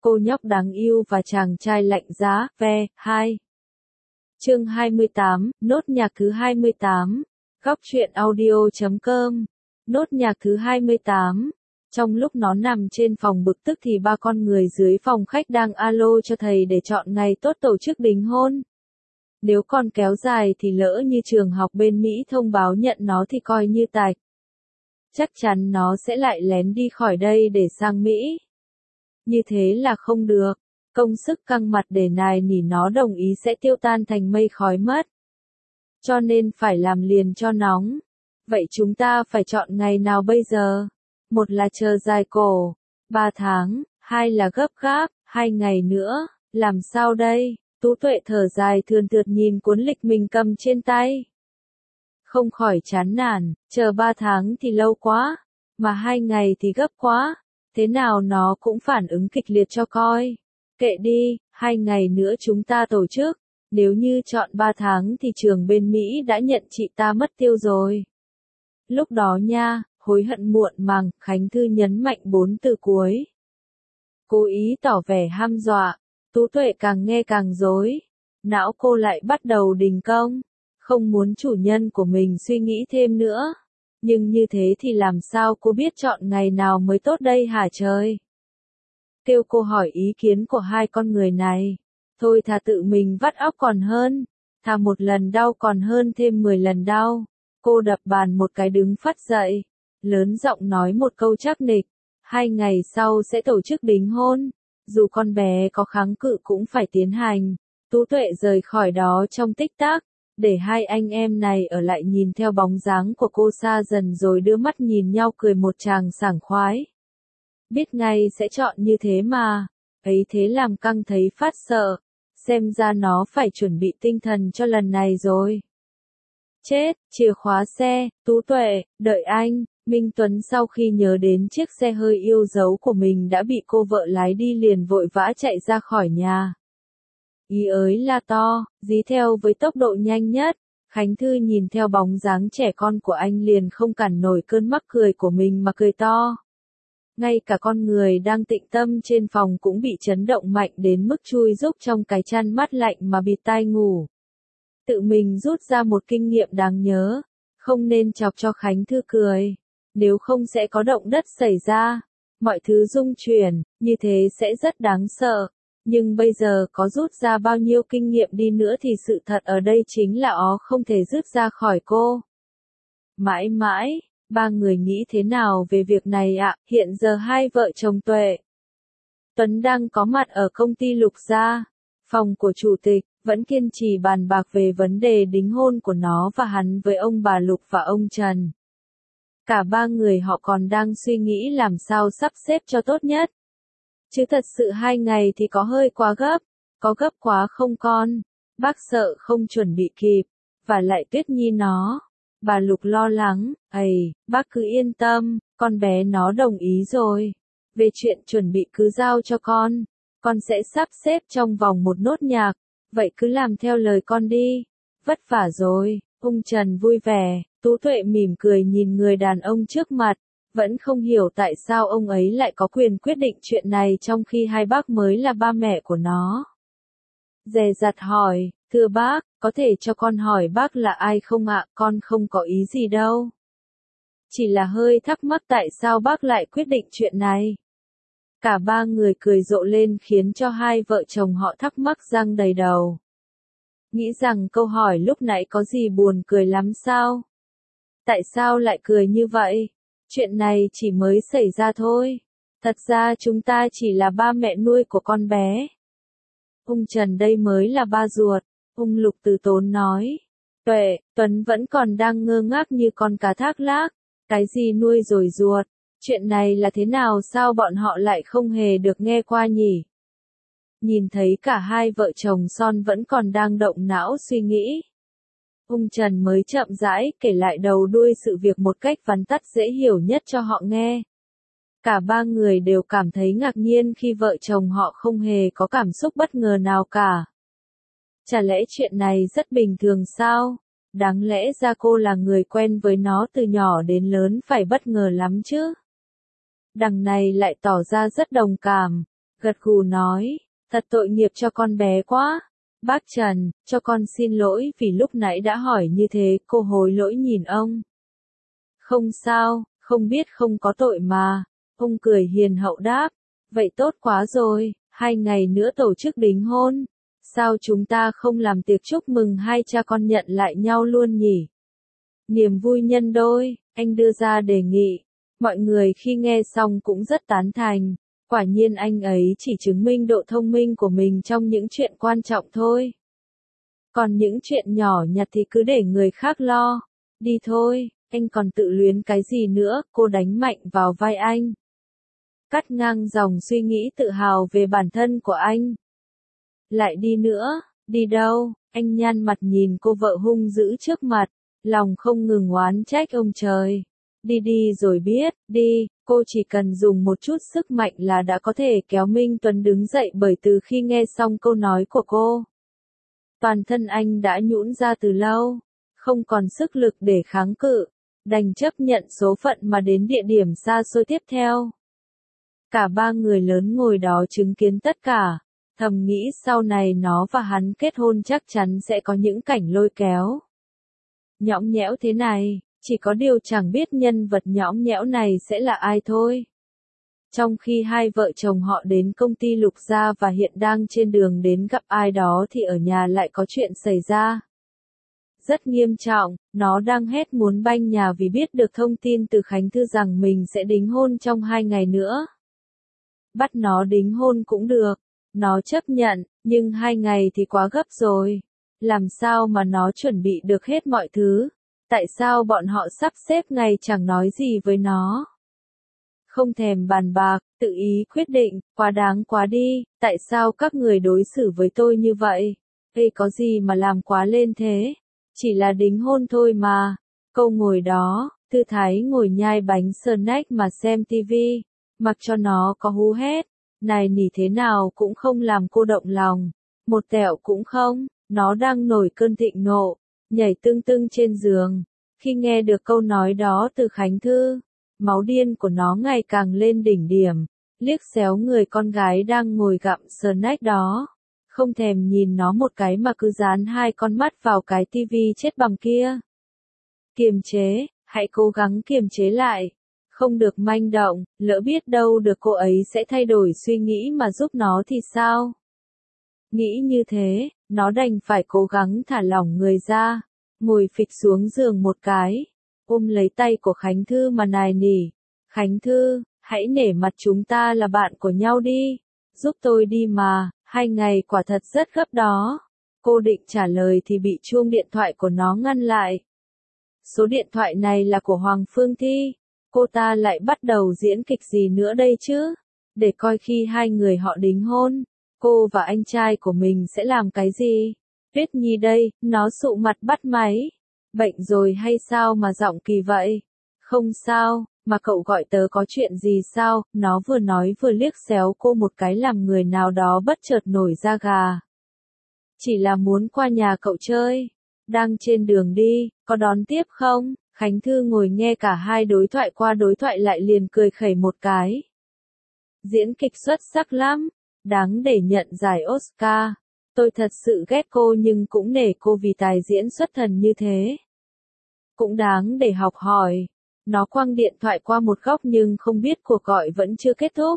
Cô nhóc đáng yêu và chàng trai lạnh giá, ve, 2. Chương 28, nốt nhạc thứ 28. Góc truyện audio.com. Nốt nhạc thứ 28. Trong lúc nó nằm trên phòng bực tức thì ba con người dưới phòng khách đang alo cho thầy để chọn ngày tốt tổ chức đính hôn. Nếu còn kéo dài thì lỡ như trường học bên Mỹ thông báo nhận nó thì coi như tạch. Chắc chắn nó sẽ lại lén đi khỏi đây để sang Mỹ. Như thế là không được. Công sức căng mặt để nài nỉ nó đồng ý sẽ tiêu tan thành mây khói mất. Cho nên phải làm liền cho nóng. Vậy chúng ta phải chọn ngày nào bây giờ? Một là chờ dài cổ, 3 tháng, 2 là gấp gáp, 2 ngày nữa, làm sao đây? Tú Tuệ thở dài thườn thượt nhìn cuốn lịch mình cầm trên tay. Không khỏi chán nản, chờ 3 tháng thì lâu quá, mà 2 ngày thì gấp quá, thế nào nó cũng phản ứng kịch liệt cho coi. Kệ đi, 2 ngày nữa chúng ta tổ chức, nếu như chọn 3 tháng thì trường bên Mỹ đã nhận chị ta mất tiêu rồi. Lúc đó nha, hối hận muộn màng, Khánh Thư nhấn mạnh 4 từ cuối. Cố ý tỏ vẻ ham dọa, Tú Tuệ càng nghe càng rối, não cô lại bắt đầu đình công, không muốn chủ nhân của mình suy nghĩ thêm nữa. Nhưng như thế thì làm sao cô biết chọn ngày nào mới tốt đây hả trời? Kêu cô hỏi ý kiến của hai con người này. Thôi thà tự mình vắt óc còn hơn. Thà một lần đau còn hơn thêm 10 lần đau. Cô đập bàn một cái đứng phắt dậy. Lớn giọng nói một câu chắc nịch. 2 ngày sau sẽ tổ chức đính hôn. Dù con bé có kháng cự cũng phải tiến hành. Tú Tuệ rời khỏi đó trong tích tắc. Để hai anh em này ở lại nhìn theo bóng dáng của cô xa dần rồi đưa mắt nhìn nhau cười một tràng sảng khoái. Biết ngay sẽ chọn như thế mà, ấy thế làm căng thấy phát sợ, xem ra nó phải chuẩn bị tinh thần cho lần này rồi. Chết, chìa khóa xe, Tú Tuệ, đợi anh, Minh Tuấn sau khi nhớ đến chiếc xe hơi yêu dấu của mình đã bị cô vợ lái đi liền vội vã chạy ra khỏi nhà. Ý ới la to, dí theo với tốc độ nhanh nhất, Khánh Thư nhìn theo bóng dáng trẻ con của anh liền không cản nổi cơn mắc cười của mình mà cười to. Ngay cả con người đang tịnh tâm trên phòng cũng bị chấn động mạnh đến mức chui rúc trong cái chăn mát lạnh mà bịt tai ngủ. Tự mình rút ra một kinh nghiệm đáng nhớ, không nên chọc cho Khánh Thư cười, nếu không sẽ có động đất xảy ra, mọi thứ rung chuyển, như thế sẽ rất đáng sợ. Nhưng bây giờ có rút ra bao nhiêu kinh nghiệm đi nữa thì sự thật ở đây chính là ó không thể rút ra khỏi cô. Mãi mãi, ba người nghĩ thế nào về việc này ạ? Hiện giờ hai vợ chồng Tuệ Tuấn đang có mặt ở công ty Lục Gia, phòng của chủ tịch, vẫn kiên trì bàn bạc về vấn đề đính hôn của nó và hắn với ông bà Lục và ông Trần. Cả ba người họ còn đang suy nghĩ làm sao sắp xếp cho tốt nhất. Chứ thật sự 2 ngày thì có hơi quá gấp, có gấp quá không con, bác sợ không chuẩn bị kịp, và lại Tuyết Nhi nó. Bà Lục lo lắng, bác cứ yên tâm, con bé nó đồng ý rồi. Về chuyện chuẩn bị cứ giao cho con sẽ sắp xếp trong vòng một nốt nhạc, vậy cứ làm theo lời con đi, vất vả rồi. Ông Trần vui vẻ, Tú Tuệ mỉm cười nhìn người đàn ông trước mặt. Vẫn không hiểu tại sao ông ấy lại có quyền quyết định chuyện này trong khi hai bác mới là ba mẹ của nó. Dè dặt hỏi, thưa bác, có thể cho con hỏi bác là ai không ạ? Con không có ý gì đâu. Chỉ là hơi thắc mắc tại sao bác lại quyết định chuyện này. Cả ba người cười rộ lên khiến cho hai vợ chồng họ thắc mắc răng đầy đầu. Nghĩ rằng câu hỏi lúc nãy có gì buồn cười lắm sao? Tại sao lại cười như vậy? Chuyện này chỉ mới xảy ra thôi. Thật ra chúng ta chỉ là ba mẹ nuôi của con bé. Ông Trần đây mới là ba ruột. Ông Lục từ tốn nói. Tuệ, Tuấn vẫn còn đang ngơ ngác như con cá thác lác. Cái gì nuôi rồi ruột? Chuyện này là thế nào sao bọn họ lại không hề được nghe qua nhỉ? Nhìn thấy cả hai vợ chồng son vẫn còn đang động não suy nghĩ. Ông Trần mới chậm rãi kể lại đầu đuôi sự việc một cách vắn tắt dễ hiểu nhất cho họ nghe. Cả ba người đều cảm thấy ngạc nhiên khi vợ chồng họ không hề có cảm xúc bất ngờ nào cả. Chả lẽ chuyện này rất bình thường sao? Đáng lẽ ra cô là người quen với nó từ nhỏ đến lớn phải bất ngờ lắm chứ. Đằng này lại tỏ ra rất đồng cảm, gật gù nói, thật tội nghiệp cho con bé quá. Bác Trần, cho con xin lỗi vì lúc nãy đã hỏi như thế, cô hối lỗi nhìn ông. Không sao, không biết không có tội mà. Ông cười hiền hậu đáp, vậy tốt quá rồi, 2 ngày nữa tổ chức đính hôn. Sao chúng ta không làm tiệc chúc mừng hai cha con nhận lại nhau luôn nhỉ? Niềm vui nhân đôi, anh đưa ra đề nghị. Mọi người khi nghe xong cũng rất tán thành. Quả nhiên anh ấy chỉ chứng minh độ thông minh của mình trong những chuyện quan trọng thôi. Còn những chuyện nhỏ nhặt thì cứ để người khác lo. Đi thôi, anh còn tự luyến cái gì nữa, cô đánh mạnh vào vai anh. Cắt ngang dòng suy nghĩ tự hào về bản thân của anh. Lại đi nữa, đi đâu? Anh nhăn mặt nhìn cô vợ hung dữ trước mặt, lòng không ngừng oán trách ông trời. Đi đi rồi biết, đi, cô chỉ cần dùng một chút sức mạnh là đã có thể kéo Minh Tuấn đứng dậy bởi từ khi nghe xong câu nói của cô. Toàn thân anh đã nhũn ra từ lâu, không còn sức lực để kháng cự, đành chấp nhận số phận mà đến địa điểm xa xôi tiếp theo. Cả 3 người lớn ngồi đó chứng kiến tất cả, thầm nghĩ sau này nó và hắn kết hôn chắc chắn sẽ có những cảnh lôi kéo. Nhõng nhẽo thế này, chỉ có điều chẳng biết nhân vật nhõng nhẽo này sẽ là ai thôi. Trong khi hai vợ chồng họ đến công ty Lục Gia và hiện đang trên đường đến gặp ai đó thì ở nhà lại có chuyện xảy ra. Rất nghiêm trọng, nó đang hét muốn banh nhà vì biết được thông tin từ Khánh Thư rằng mình sẽ đính hôn trong 2 ngày nữa. Bắt nó đính hôn cũng được, nó chấp nhận, nhưng 2 ngày thì quá gấp rồi. Làm sao mà nó chuẩn bị được hết mọi thứ? Tại sao bọn họ sắp xếp ngày chẳng nói gì với nó? Không thèm bàn bạc, tự ý quyết định, quá đáng quá đi, tại sao các người đối xử với tôi như vậy? Ê có gì mà làm quá lên thế? Chỉ là đính hôn thôi mà. Câu ngồi đó, thư thái ngồi nhai bánh snack mà xem tivi, mặc cho nó có hú hét. Này nỉ thế nào cũng không làm cô động lòng. Một tẹo cũng không, nó đang nổi cơn thịnh nộ, nhảy tưng tưng trên giường. Khi nghe được câu nói đó từ Khánh Thư, máu điên của nó ngày càng lên đỉnh điểm, liếc xéo người con gái đang ngồi gặm snack đó. Không thèm nhìn nó một cái mà cứ dán 2 con mắt vào cái tivi chết bằm kia. Kiềm chế, hãy cố gắng kiềm chế lại. Không được manh động, lỡ biết đâu được cô ấy sẽ thay đổi suy nghĩ mà giúp nó thì sao? Nghĩ như thế, nó đành phải cố gắng thả lỏng người ra, ngồi phịch xuống giường một cái, ôm lấy tay của Khánh Thư mà nài nỉ. Khánh Thư, hãy nể mặt chúng ta là bạn của nhau đi, giúp tôi đi mà, 2 ngày quả thật rất gấp đó. Cô định trả lời thì bị chuông điện thoại của nó ngăn lại. Số điện thoại này là của Hoàng Phương Thi. Cô ta lại bắt đầu diễn kịch gì nữa đây chứ? Để coi khi 2 người họ đính hôn, cô và anh trai của mình sẽ làm cái gì? Tuyết Nhi đây, nó sụ mặt bắt máy. Bệnh rồi hay sao mà giọng kỳ vậy? Không sao, mà cậu gọi tớ có chuyện gì sao? Nó vừa nói vừa liếc xéo cô một cái làm người nào đó bất chợt nổi da gà. Chỉ là muốn qua nhà cậu chơi. Đang trên đường đi, có đón tiếp không? Khánh Thư ngồi nghe cả hai đối thoại qua đối thoại lại liền cười khẩy một cái. Diễn kịch xuất sắc lắm, đáng để nhận giải Oscar. Tôi thật sự ghét cô nhưng cũng nể cô vì tài diễn xuất thần như thế. Cũng đáng để học hỏi. Nó quăng điện thoại qua một góc nhưng không biết cuộc gọi vẫn chưa kết thúc.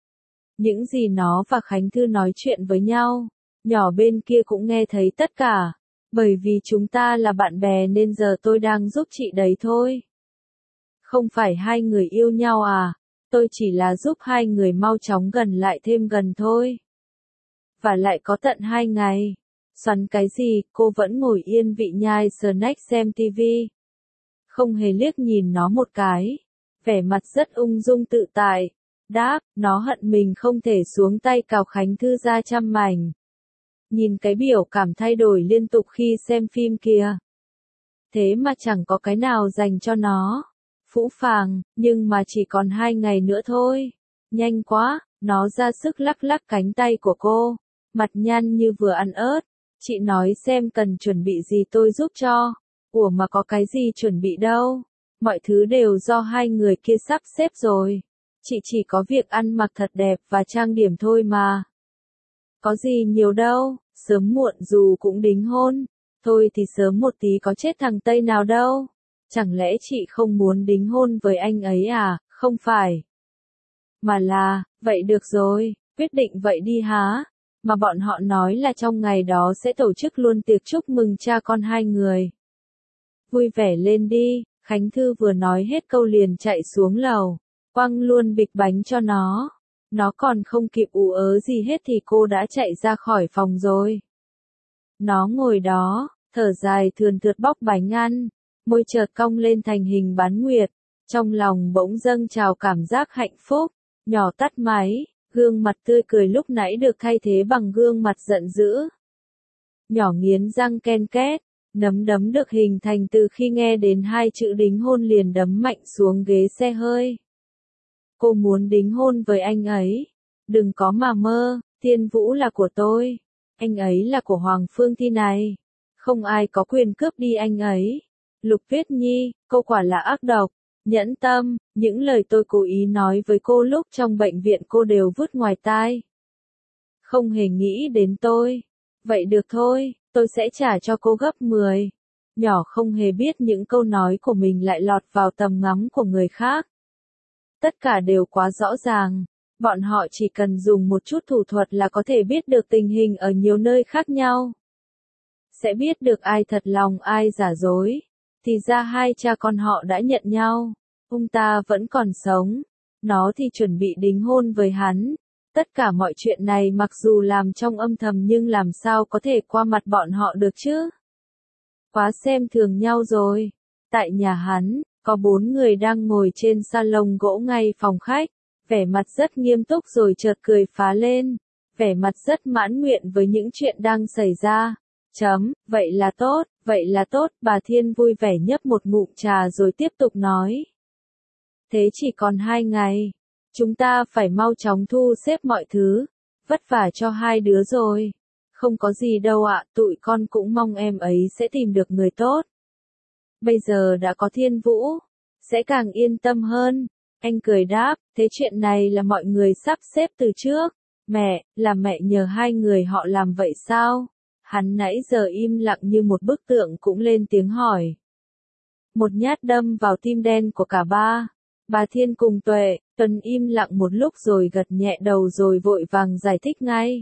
Những gì nó và Khánh Thư nói chuyện với nhau, nhỏ bên kia cũng nghe thấy tất cả. Bởi vì chúng ta là bạn bè nên giờ tôi đang giúp chị đấy thôi. Không phải 2 người yêu nhau à, tôi chỉ là giúp 2 người mau chóng gần lại thêm gần thôi. Và lại có tận 2 ngày. Xoắn cái gì, cô vẫn ngồi yên vị nhai snack xem tivi. Không hề liếc nhìn nó một cái. Vẻ mặt rất ung dung tự tại. Đáp, nó hận mình không thể xuống tay cào Khánh Thư ra trăm mảnh. Nhìn cái biểu cảm thay đổi liên tục khi xem phim kìa. Thế mà chẳng có cái nào dành cho nó. Phũ phàng, nhưng mà chỉ còn 2 ngày nữa thôi. Nhanh quá, nó ra sức lắc lắc cánh tay của cô. Mặt nhăn như vừa ăn ớt. Chị nói xem cần chuẩn bị gì tôi giúp cho. Ủa mà có cái gì chuẩn bị đâu. Mọi thứ đều do 2 người kia sắp xếp rồi. Chị chỉ có việc ăn mặc thật đẹp và trang điểm thôi mà. Có gì nhiều đâu, sớm muộn dù cũng đính hôn. Thôi thì sớm một tí có chết thằng Tây nào đâu. Chẳng lẽ chị không muốn đính hôn với anh ấy à? Không phải. Mà là, vậy được rồi, quyết định vậy đi há. Mà bọn họ nói là trong ngày đó sẽ tổ chức luôn tiệc chúc mừng cha con hai người. Vui vẻ lên đi, Khánh Thư vừa nói hết câu liền chạy xuống lầu, quăng luôn bịch bánh cho nó. Nó còn không kịp ú ớ gì hết thì cô đã chạy ra khỏi phòng rồi. Nó ngồi đó, thở dài thườn thượt bóc bánh ăn, môi chợt cong lên thành hình bán nguyệt, trong lòng bỗng dâng trào cảm giác hạnh phúc, nhỏ tắt máy, gương mặt tươi cười lúc nãy được thay thế bằng gương mặt giận dữ. Nhỏ nghiến răng ken két, nắm đấm được hình thành từ khi nghe đến hai chữ đính hôn liền đấm mạnh xuống ghế xe hơi. Cô muốn đính hôn với anh ấy. Đừng có mà mơ, Thiên Vũ là của tôi. Anh ấy là của Hoàng Phương Thi này. Không ai có quyền cướp đi anh ấy. Lục Tuyết Nhi, cô quả là ác độc. Nhẫn tâm, những lời tôi cố ý nói với cô lúc trong bệnh viện cô đều vứt ngoài tai. Không hề nghĩ đến tôi. Vậy được thôi, tôi sẽ trả cho cô gấp 10. Nhỏ không hề biết những câu nói của mình lại lọt vào tầm ngắm của người khác. Tất cả đều quá rõ ràng. Bọn họ chỉ cần dùng một chút thủ thuật là có thể biết được tình hình ở nhiều nơi khác nhau. Sẽ biết được ai thật lòng ai giả dối. Thì ra hai cha con họ đã nhận nhau. Ông ta vẫn còn sống. Nó thì chuẩn bị đính hôn với hắn. Tất cả mọi chuyện này mặc dù làm trong âm thầm nhưng làm sao có thể qua mặt bọn họ được chứ? Quá xem thường nhau rồi. Tại nhà hắn, có 4 người đang ngồi trên salon gỗ ngay phòng khách, vẻ mặt rất nghiêm túc rồi chợt cười phá lên, vẻ mặt rất mãn nguyện với những chuyện đang xảy ra. Vậy là tốt, bà Thiên vui vẻ nhấp một ngụm trà rồi tiếp tục nói. Thế chỉ còn 2 ngày, chúng ta phải mau chóng thu xếp mọi thứ, vất vả cho hai đứa rồi. Không có gì đâu ạ, tụi con cũng mong em ấy sẽ tìm được người tốt. Bây giờ đã có Thiên Vũ, sẽ càng yên tâm hơn. Anh cười đáp, thế chuyện này là mọi người sắp xếp từ trước. Mẹ, là mẹ nhờ hai người họ làm vậy sao? Hắn nãy giờ im lặng như một bức tượng cũng lên tiếng hỏi. Một nhát đâm vào tim đen của cả ba. Bà Thiên cùng Tuấn im lặng một lúc rồi gật nhẹ đầu rồi vội vàng giải thích ngay.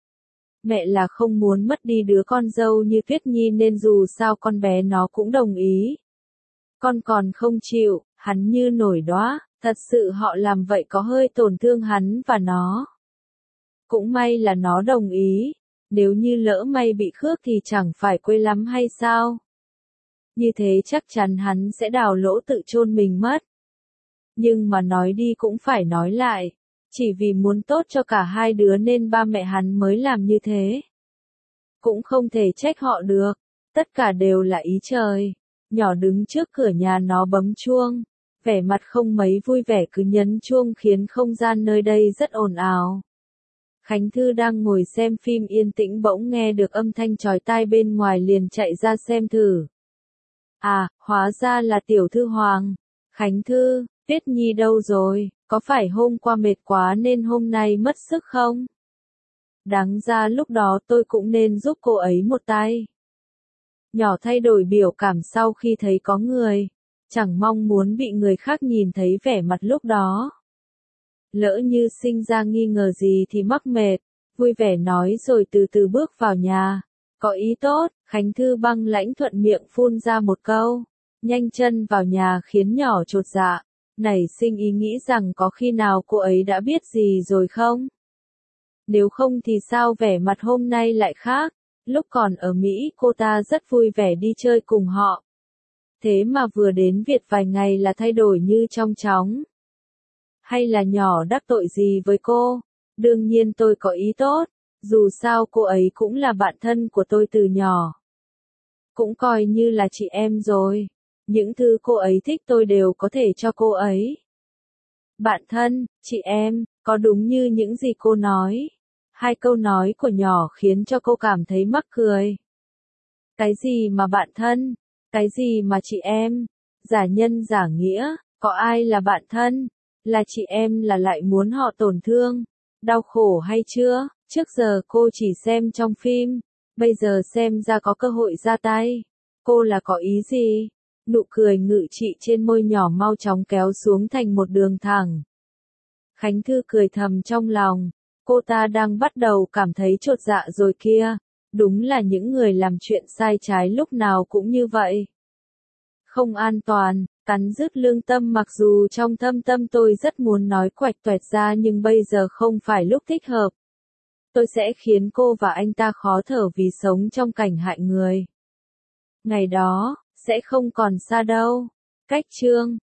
Mẹ là không muốn mất đi đứa con dâu như Tuyết Nhi nên dù sao con bé nó cũng đồng ý. Con còn không chịu, hắn như nổi đoá, thật sự họ làm vậy có hơi tổn thương hắn và nó. Cũng may là nó đồng ý, nếu như lỡ may bị khước thì chẳng phải quê lắm hay sao? Như thế chắc chắn hắn sẽ đào lỗ tự chôn mình mất. Nhưng mà nói đi cũng phải nói lại, chỉ vì muốn tốt cho cả hai đứa nên ba mẹ hắn mới làm như thế. Cũng không thể trách họ được, tất cả đều là ý trời. Nhỏ đứng trước cửa nhà nó bấm chuông, vẻ mặt không mấy vui vẻ cứ nhấn chuông khiến không gian nơi đây rất ồn ào. Khánh Thư đang ngồi xem phim yên tĩnh bỗng nghe được âm thanh chói tai bên ngoài liền chạy ra xem thử. À, hóa ra là Tiểu Thư Hoàng. Khánh Thư, Tuyết Nhi đâu rồi, có phải hôm qua mệt quá nên hôm nay mất sức không? Đáng ra lúc đó tôi cũng nên giúp cô ấy một tay. Nhỏ thay đổi biểu cảm sau khi thấy có người, chẳng mong muốn bị người khác nhìn thấy vẻ mặt lúc đó. Lỡ như sinh ra nghi ngờ gì thì mắc mệt, vui vẻ nói rồi từ từ bước vào nhà. Có ý tốt, Khánh Thư băng lãnh thuận miệng phun ra một câu, nhanh chân vào nhà khiến nhỏ chột dạ, nảy sinh ý nghĩ rằng có khi nào cô ấy đã biết gì rồi không? Nếu không thì sao vẻ mặt hôm nay lại khác? Lúc còn ở Mỹ cô ta rất vui vẻ đi chơi cùng họ. Thế mà vừa đến Việt vài ngày là thay đổi như trong chóng. Hay là nhỏ đắc tội gì với cô? Đương nhiên tôi có ý tốt, dù sao cô ấy cũng là bạn thân của tôi từ nhỏ. Cũng coi như là chị em rồi. Những thứ cô ấy thích tôi đều có thể cho cô ấy. Bạn thân, chị em, có đúng như những gì cô nói. Hai câu nói của nhỏ khiến cho cô cảm thấy mắc cười. Cái gì mà bạn thân? Cái gì mà chị em? Giả nhân giả nghĩa, có ai là bạn thân? Là chị em là lại muốn họ tổn thương, đau khổ hay chưa? Trước giờ cô chỉ xem trong phim, bây giờ xem ra có cơ hội ra tay. Cô là có ý gì? Nụ cười ngự trị trên môi nhỏ mau chóng kéo xuống thành một đường thẳng. Khánh Thư cười thầm trong lòng, cô ta đang bắt đầu cảm thấy chột dạ rồi kia. Đúng là những người làm chuyện sai trái lúc nào cũng như vậy. Không an toàn, cắn rứt lương tâm, mặc dù trong thâm tâm tôi rất muốn nói quạch toẹt ra nhưng bây giờ không phải lúc thích hợp. Tôi sẽ khiến cô và anh ta khó thở vì sống trong cảnh hại người. Ngày đó, sẽ không còn xa đâu. Cách chương